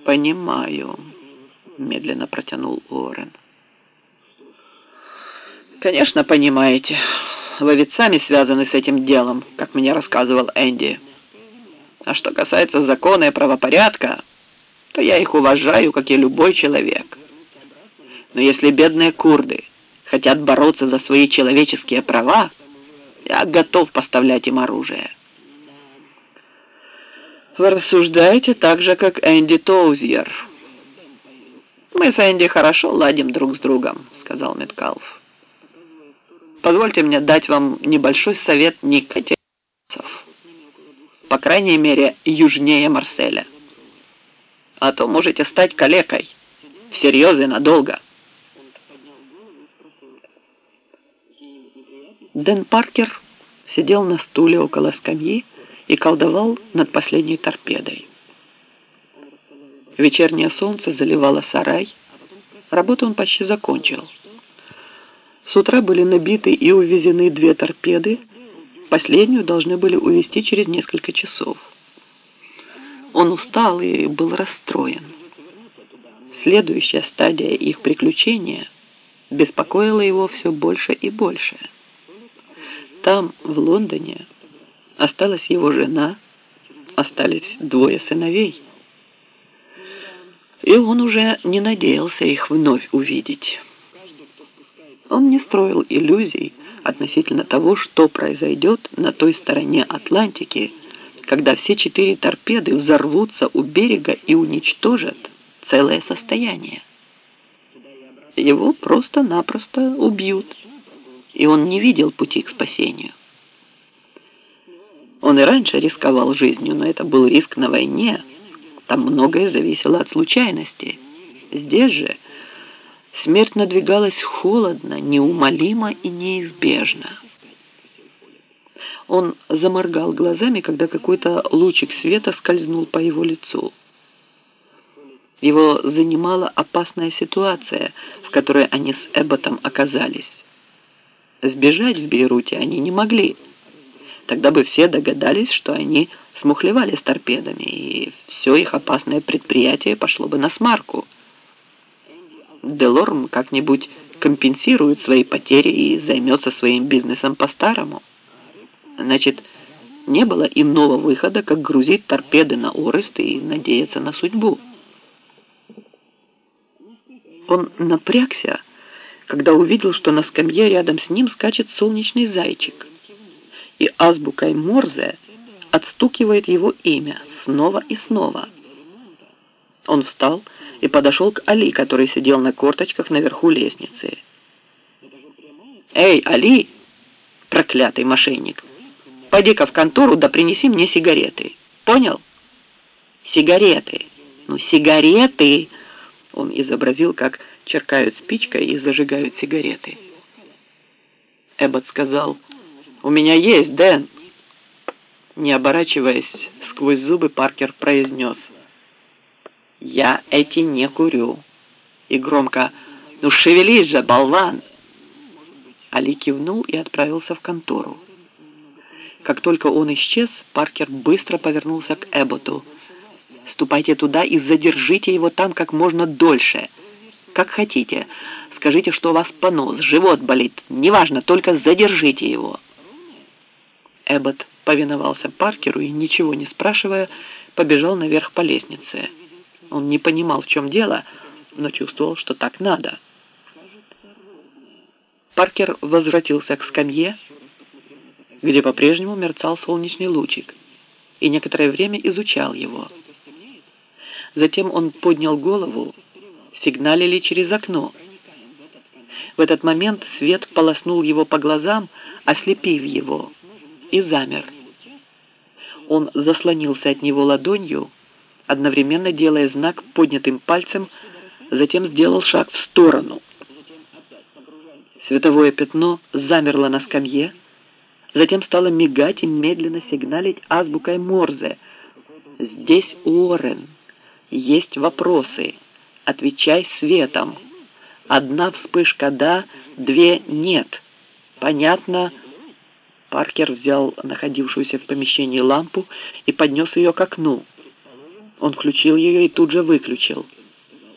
«Понимаю», — медленно протянул Уоррен. «Конечно, понимаете. Вы ведь сами связаны с этим делом, как мне рассказывал Энди. А что касается закона и правопорядка, то я их уважаю, как и любой человек. Но если бедные курды хотят бороться за свои человеческие права, я готов поставлять им оружие». «Вы рассуждаете так же, как Энди Тоузьер». «Мы с Энди хорошо ладим друг с другом», — сказал Меткалф. «Позвольте мне дать вам небольшой совет не катиться, по крайней мере, южнее Марселя. А то можете стать калекой, всерьез и надолго». Дэн Паркер сидел на стуле около скамьи и колдовал над последней торпедой. Вечернее солнце заливало сарай. Работу он почти закончил. С утра были набиты и увезены 2 торпеды. Последнюю должны были увезти через несколько часов. Он устал и был расстроен. Следующая стадия их приключения беспокоила его все больше и больше. Там, в Лондоне, осталась его жена, остались 2 сыновей. И он уже не надеялся их вновь увидеть. Он не строил иллюзий относительно того, что произойдет на той стороне Атлантики, когда все 4 торпеды взорвутся у берега и уничтожат целое состояние. Его просто-напросто убьют, и он не видел пути к спасению. Он и раньше рисковал жизнью, но это был риск на войне. Там многое зависело от случайности. Здесь же смерть надвигалась холодно, неумолимо и неизбежно. Он заморгал глазами, когда какой-то лучик света скользнул по его лицу. Его занимала опасная ситуация, в которой они с Эбботом оказались. Сбежать в Бейруте они не могли. Тогда бы все догадались, что они смухлевали с торпедами, и все их опасное предприятие пошло бы насмарку. Делорм как-нибудь компенсирует свои потери и займется своим бизнесом по-старому. Значит, не было иного выхода, как грузить торпеды на Орест и надеяться на судьбу. Он напрягся, когда увидел, что на скамье рядом с ним скачет солнечный зайчик, и азбукой Морзе отстукивает его имя снова и снова. Он встал и подошел к Али, который сидел на корточках наверху лестницы. «Эй, Али, проклятый мошенник, пойди-ка в контору да принеси мне сигареты. Понял? Сигареты. Ну, сигареты!» Он изобразил, как черкают спичкой и зажигают сигареты. Эббот сказал: «У меня есть, Дэн». Не оборачиваясь, сквозь зубы Паркер произнес: «Я эти не курю». И громко: «Ну шевелись же, болван!» Али кивнул и отправился в контору. Как только он исчез, Паркер быстро повернулся к Эбботу. «Ступайте туда и задержите его там как можно дольше. Как хотите. Скажите, что у вас понос, живот болит. Неважно, только задержите его». Эббот повиновался Паркеру и, ничего не спрашивая, побежал наверх по лестнице. Он не понимал, в чем дело, но чувствовал, что так надо. Паркер возвратился к скамье, где по-прежнему мерцал солнечный лучик, и некоторое время изучал его. Затем он поднял голову, сигналили через окно. В этот момент свет полоснул его по глазам, ослепив его, и замер. Он заслонился от него ладонью, одновременно делая знак поднятым пальцем, затем сделал шаг в сторону. Световое пятно замерло на скамье, затем стало мигать и медленно сигналить азбукой Морзе. «Здесь Уоррен. Есть вопросы. Отвечай светом. 1 вспышка «да», 2 «нет». Понятно?» Паркер взял находившуюся в помещении лампу и поднес ее к окну. Он включил ее и тут же выключил.